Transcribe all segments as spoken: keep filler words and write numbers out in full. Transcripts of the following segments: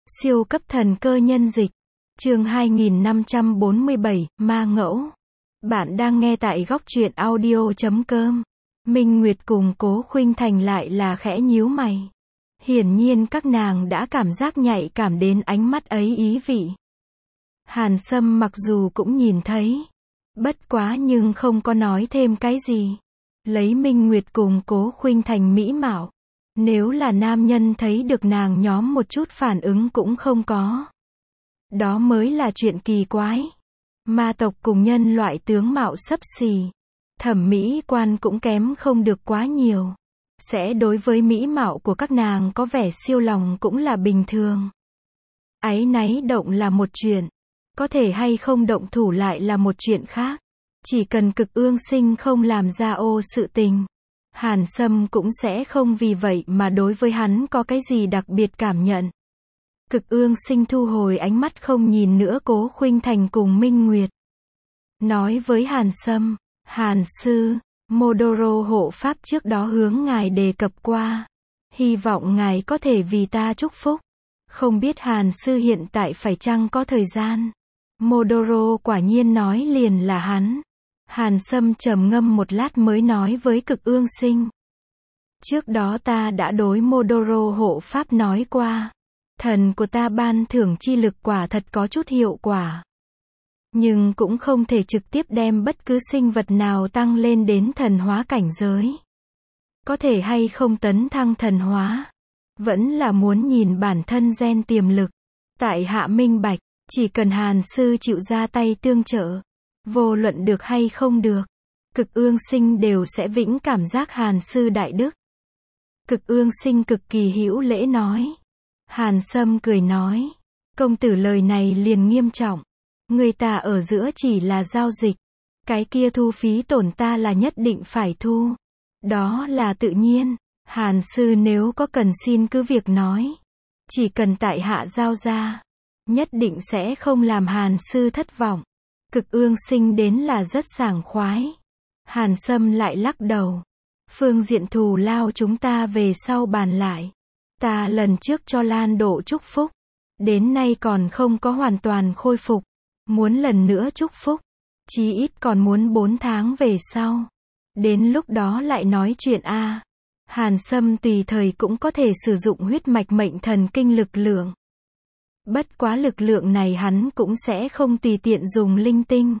Siêu cấp thần cơ nhân dịch. Chương hai nghìn năm trăm bốn mươi bảy, Ma Ngẫu. Bạn đang nghe tại góc truyện audio chấm com. Minh Nguyệt cùng Cố Khuynh Thành lại là khẽ nhíu mày. Hiển nhiên các nàng đã cảm giác nhạy cảm đến ánh mắt ấy ý vị. Hàn Sâm mặc dù cũng nhìn thấy, bất quá nhưng không có nói thêm cái gì. Lấy Minh Nguyệt cùng Cố Khuynh Thành mỹ mạo, nếu là nam nhân thấy được nàng nhóm một chút phản ứng cũng không có. Đó mới là chuyện kỳ quái. Ma tộc cùng nhân loại tướng mạo xấp xì, thẩm mỹ quan cũng kém không được quá nhiều. Sẽ đối với mỹ mạo của các nàng có vẻ siêu lòng cũng là bình thường. Áy náy động là một chuyện, có thể hay không động thủ lại là một chuyện khác. Chỉ cần Cực Ương Sinh không làm ra ô sự tình, Hàn Sâm cũng sẽ không vì vậy mà đối với hắn có cái gì đặc biệt cảm nhận. Cực Ương Sinh thu hồi ánh mắt không nhìn nữa Cố Khuynh Thành cùng Minh Nguyệt. Nói với Hàn Sâm, Hàn Sư, Modoro hộ pháp trước đó hướng ngài đề cập qua. Hy vọng ngài có thể vì ta chúc phúc. Không biết Hàn Sư hiện tại phải chăng có thời gian. Modoro quả nhiên nói liền là hắn. Hàn Sâm trầm ngâm một lát mới nói với Cực Ương Sinh. Trước đó ta đã đối Modoro hộ pháp nói qua. Thần của ta ban thưởng chi lực quả thật có chút hiệu quả. Nhưng cũng không thể trực tiếp đem bất cứ sinh vật nào tăng lên đến thần hóa cảnh giới. Có thể hay không tấn thăng thần hóa, vẫn là muốn nhìn bản thân gen tiềm lực. Tại hạ minh bạch, chỉ cần Hàn Sư chịu ra tay tương trợ, vô luận được hay không được, Cực Ương Sinh đều sẽ vĩnh cảm giác Hàn Sư đại đức. Cực Ương Sinh cực kỳ hữu lễ nói. Hàn Sâm cười nói, công tử lời này liền nghiêm trọng. Người ta ở giữa chỉ là giao dịch, cái kia thu phí tổn ta là nhất định phải thu. Đó là tự nhiên. Hàn Sư nếu có cần xin cứ việc nói. Chỉ cần tại hạ giao ra, nhất định sẽ không làm Hàn Sư thất vọng. Cực Ương Sinh đến là rất sảng khoái. Hàn Sâm lại lắc đầu. Phương diện thù lao chúng ta về sau bàn lại. Ta lần trước cho Lan Độ chúc phúc, đến nay còn không có hoàn toàn khôi phục. Muốn lần nữa chúc phúc, chí ít còn muốn bốn tháng về sau. Đến lúc đó lại nói chuyện a. À. Hàn Sâm tùy thời cũng có thể sử dụng huyết mạch mệnh thần kinh lực lượng. Bất quá lực lượng này hắn cũng sẽ không tùy tiện dùng linh tinh.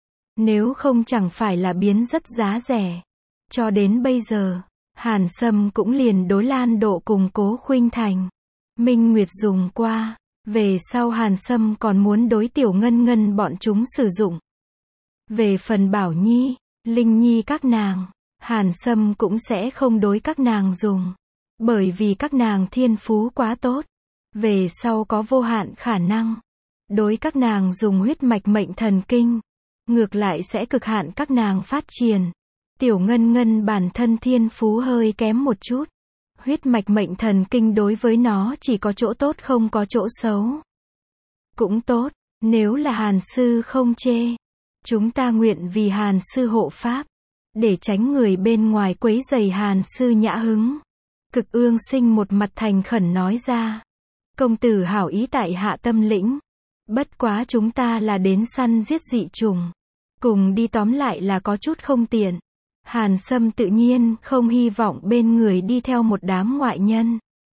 Nếu không chẳng phải là biến rất giá rẻ. Cho đến bây giờ, Hàn Sâm cũng liền đối Lan Độ cùng Cố Khuynh Thành, Minh Nguyệt dùng qua. Về sau Hàn Sâm còn muốn đối Tiểu Ngân Ngân bọn chúng sử dụng. Về phần Bảo Nhi, Linh Nhi các nàng, Hàn Sâm cũng sẽ không đối các nàng dùng. Bởi vì các nàng thiên phú quá tốt. Về sau có vô hạn khả năng đối các nàng dùng huyết mạch mệnh thần kinh. Ngược lại sẽ cực hạn các nàng phát triển. Tiểu Ngân Ngân bản thân thiên phú hơi kém một chút. Huyết mạch mệnh thần kinh đối với nó chỉ có chỗ tốt không có chỗ xấu. Cũng tốt, nếu là Hàn Sư không chê. Chúng ta nguyện vì Hàn Sư hộ pháp, để tránh người bên ngoài quấy rầy Hàn Sư nhã hứng. Cực Ương Sinh một mặt thành khẩn nói ra. Công tử hảo ý tại hạ tâm lĩnh. Bất quá chúng ta là đến săn giết dị trùng. Cùng đi tóm lại là có chút không tiện. Hàn Sâm tự nhiên không hy vọng bên người đi theo một đám ngoại nhân.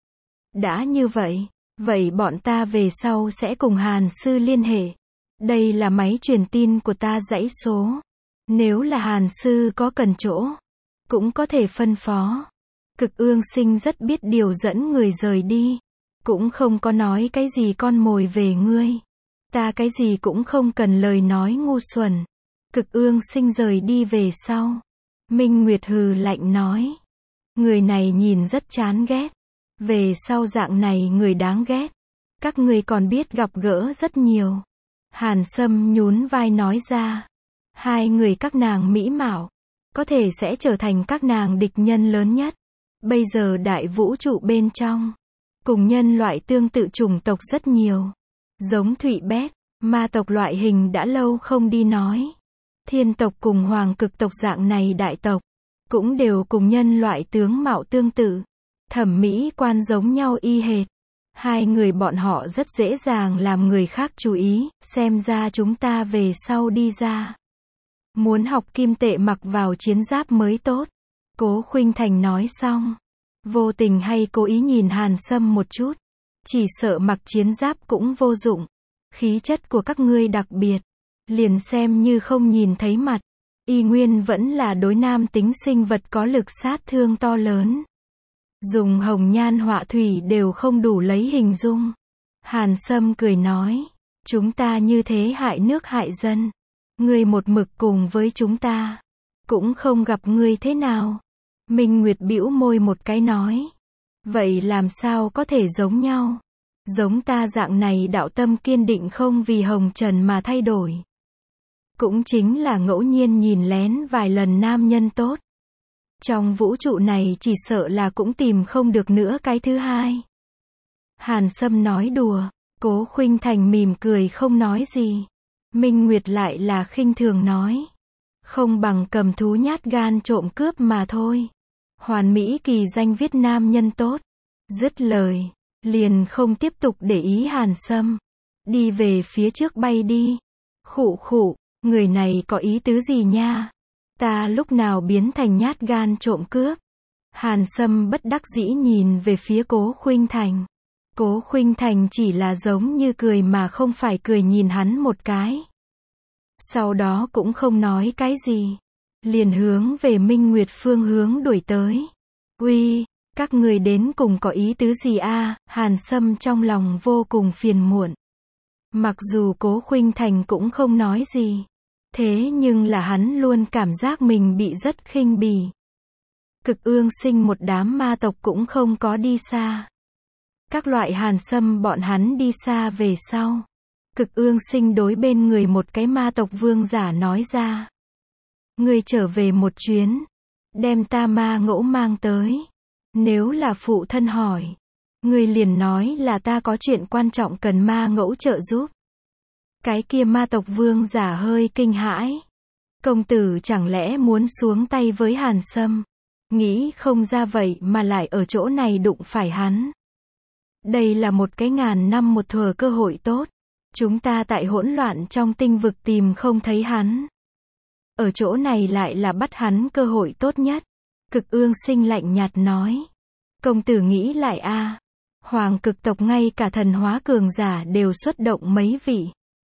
Đã như vậy, vậy bọn ta về sau sẽ cùng Hàn Sư liên hệ. Đây là máy truyền tin của ta dãy số. Nếu là Hàn Sư có cần chỗ, cũng có thể phân phó. Cực Ương Sinh rất biết điều dẫn người rời đi. Cũng không có nói cái gì con mồi về ngươi. Ta cái gì cũng không cần lời nói ngu xuẩn. Cực Ương Sinh rời đi về sau. Minh Nguyệt hừ lạnh nói. Người này nhìn rất chán ghét. Về sau dạng này người đáng ghét. Các người còn biết gặp gỡ rất nhiều. Hàn Sâm nhún vai nói ra. Hai người các nàng mỹ mạo, có thể sẽ trở thành các nàng địch nhân lớn nhất. Bây giờ đại vũ trụ bên trong, cùng nhân loại tương tự chủng tộc rất nhiều. Giống Thụy Bét, ma tộc loại hình đã lâu không đi nói. Thiên tộc cùng hoàng cực tộc dạng này đại tộc, cũng đều cùng nhân loại tướng mạo tương tự. Thẩm mỹ quan giống nhau y hệt. Hai người bọn họ rất dễ dàng làm người khác chú ý, xem ra chúng ta về sau đi ra. Muốn học kim tệ mặc vào chiến giáp mới tốt. Cố Khuynh Thành nói xong. Vô tình hay cố ý nhìn Hàn Sâm một chút. Chỉ sợ mặc chiến giáp cũng vô dụng. Khí chất của các ngươi đặc biệt. Liền xem như không nhìn thấy mặt. Y nguyên vẫn là đối nam tính sinh vật có lực sát thương to lớn. Dùng hồng nhan họa thủy đều không đủ lấy hình dung. Hàn Sâm cười nói. Chúng ta như thế hại nước hại dân. Ngươi một mực cùng với chúng ta. Cũng không gặp ngươi thế nào. Minh Nguyệt bĩu môi một cái nói. Vậy làm sao có thể giống nhau? Giống ta dạng này đạo tâm kiên định không vì hồng trần mà thay đổi. Cũng chính là ngẫu nhiên nhìn lén vài lần nam nhân tốt. Trong vũ trụ này chỉ sợ là cũng tìm không được nữa cái thứ hai. Hàn Sâm nói đùa. Cố Khuynh Thành mỉm cười không nói gì. Minh Nguyệt lại là khinh thường nói. Không bằng cầm thú nhát gan trộm cướp mà thôi. Hoàn mỹ kỳ danh viết nam nhân tốt. Dứt lời. Liền không tiếp tục để ý Hàn Sâm. Đi về phía trước bay đi. Khụ khụ. Người này có ý tứ gì nha? Ta lúc nào biến thành nhát gan trộm cướp? Hàn Sâm bất đắc dĩ nhìn về phía Cố Khuynh Thành. Cố Khuynh Thành chỉ là giống như cười mà không phải cười nhìn hắn một cái. Sau đó cũng không nói cái gì. Liền hướng về Minh Nguyệt phương hướng đuổi tới. Uy, các người đến cùng có ý tứ gì a? Hàn Sâm trong lòng vô cùng phiền muộn. Mặc dù Cố Khuynh Thành cũng không nói gì. Thế nhưng là hắn luôn cảm giác mình bị rất khinh bỉ. Cực Ương Sinh một đám ma tộc cũng không có đi xa. Các loại Hàn Sâm bọn hắn đi xa về sau. Cực Ương Sinh đối bên người một cái ma tộc vương giả nói ra. Ngươi trở về một chuyến. Đem ta ma ngẫu mang tới. Nếu là phụ thân hỏi. Ngươi liền nói là ta có chuyện quan trọng cần ma ngẫu trợ giúp. Cái kia ma tộc vương giả hơi kinh hãi. Công tử chẳng lẽ muốn xuống tay với Hàn Sâm. Nghĩ không ra vậy mà lại ở chỗ này đụng phải hắn. Đây là một cái ngàn năm một thuở cơ hội tốt. Chúng ta tại hỗn loạn trong tinh vực tìm không thấy hắn. Ở chỗ này lại là bắt hắn cơ hội tốt nhất. Cực Ương Sinh lạnh nhạt nói. Công tử nghĩ lại a, Hoàng cực tộc ngay cả thần hóa cường giả đều xuất động mấy vị.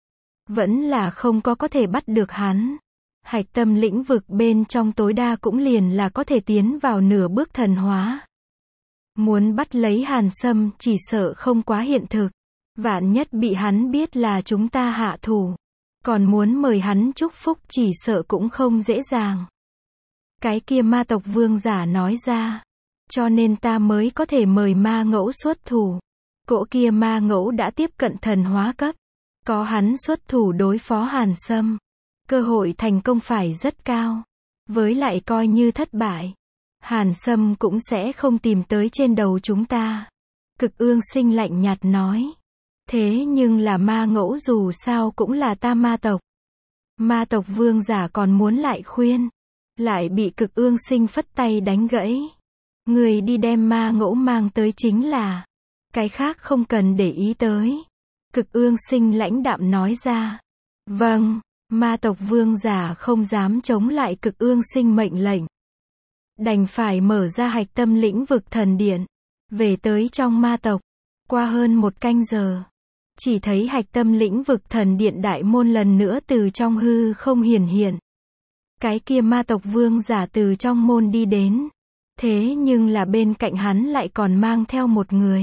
Vẫn là không có có thể bắt được hắn. Hạch tâm lĩnh vực bên trong tối đa cũng liền là có thể tiến vào nửa bước thần hóa. Muốn bắt lấy Hàn Sâm chỉ sợ không quá hiện thực. Vạn nhất bị hắn biết là chúng ta hạ thủ. Còn muốn mời hắn chúc phúc chỉ sợ cũng không dễ dàng. Cái kia ma tộc vương giả nói ra. Cho nên ta mới có thể mời ma ngẫu xuất thủ. Cỗ kia ma ngẫu đã tiếp cận thần hóa cấp. Có hắn xuất thủ đối phó Hàn Sâm. Cơ hội thành công phải rất cao. Với lại coi như thất bại. Hàn Sâm cũng sẽ không tìm tới trên đầu chúng ta. Cực Ương Sinh lạnh nhạt nói. Thế nhưng là ma ngẫu dù sao cũng là ta ma tộc. Ma tộc vương giả còn muốn lại khuyên. Lại bị Cực Ương Sinh phất tay đánh gãy. Người đi đem ma ngẫu mang tới chính là. Cái khác không cần để ý tới. Cực Ương Sinh lãnh đạm nói ra. Vâng, ma tộc vương giả không dám chống lại Cực Ương Sinh mệnh lệnh. Đành phải mở ra hạch tâm lĩnh vực thần điện. Về tới trong ma tộc. Qua hơn một canh giờ. Chỉ thấy hạch tâm lĩnh vực thần điện đại môn lần nữa từ trong hư không hiển hiện. Cái kia ma tộc vương giả từ trong môn đi đến. Thế nhưng là bên cạnh hắn lại còn mang theo một người.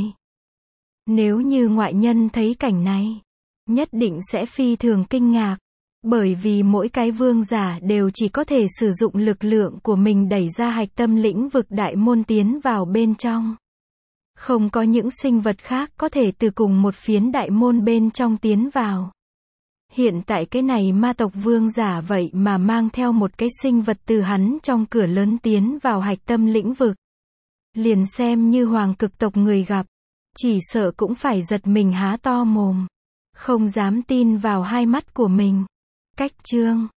Nếu như ngoại nhân thấy cảnh này, nhất định sẽ phi thường kinh ngạc. Bởi vì mỗi cái vương giả đều chỉ có thể sử dụng lực lượng của mình đẩy ra hạch tâm lĩnh vực đại môn tiến vào bên trong. Không có những sinh vật khác có thể từ cùng một phiến đại môn bên trong tiến vào. Hiện tại cái này ma tộc vương giả vậy mà mang theo một cái sinh vật từ hắn trong cửa lớn tiến vào hạch tâm lĩnh vực. Liền xem như hoàng cực tộc người gặp. Chỉ sợ cũng phải giật mình há to mồm. Không dám tin vào hai mắt của mình. Cách chương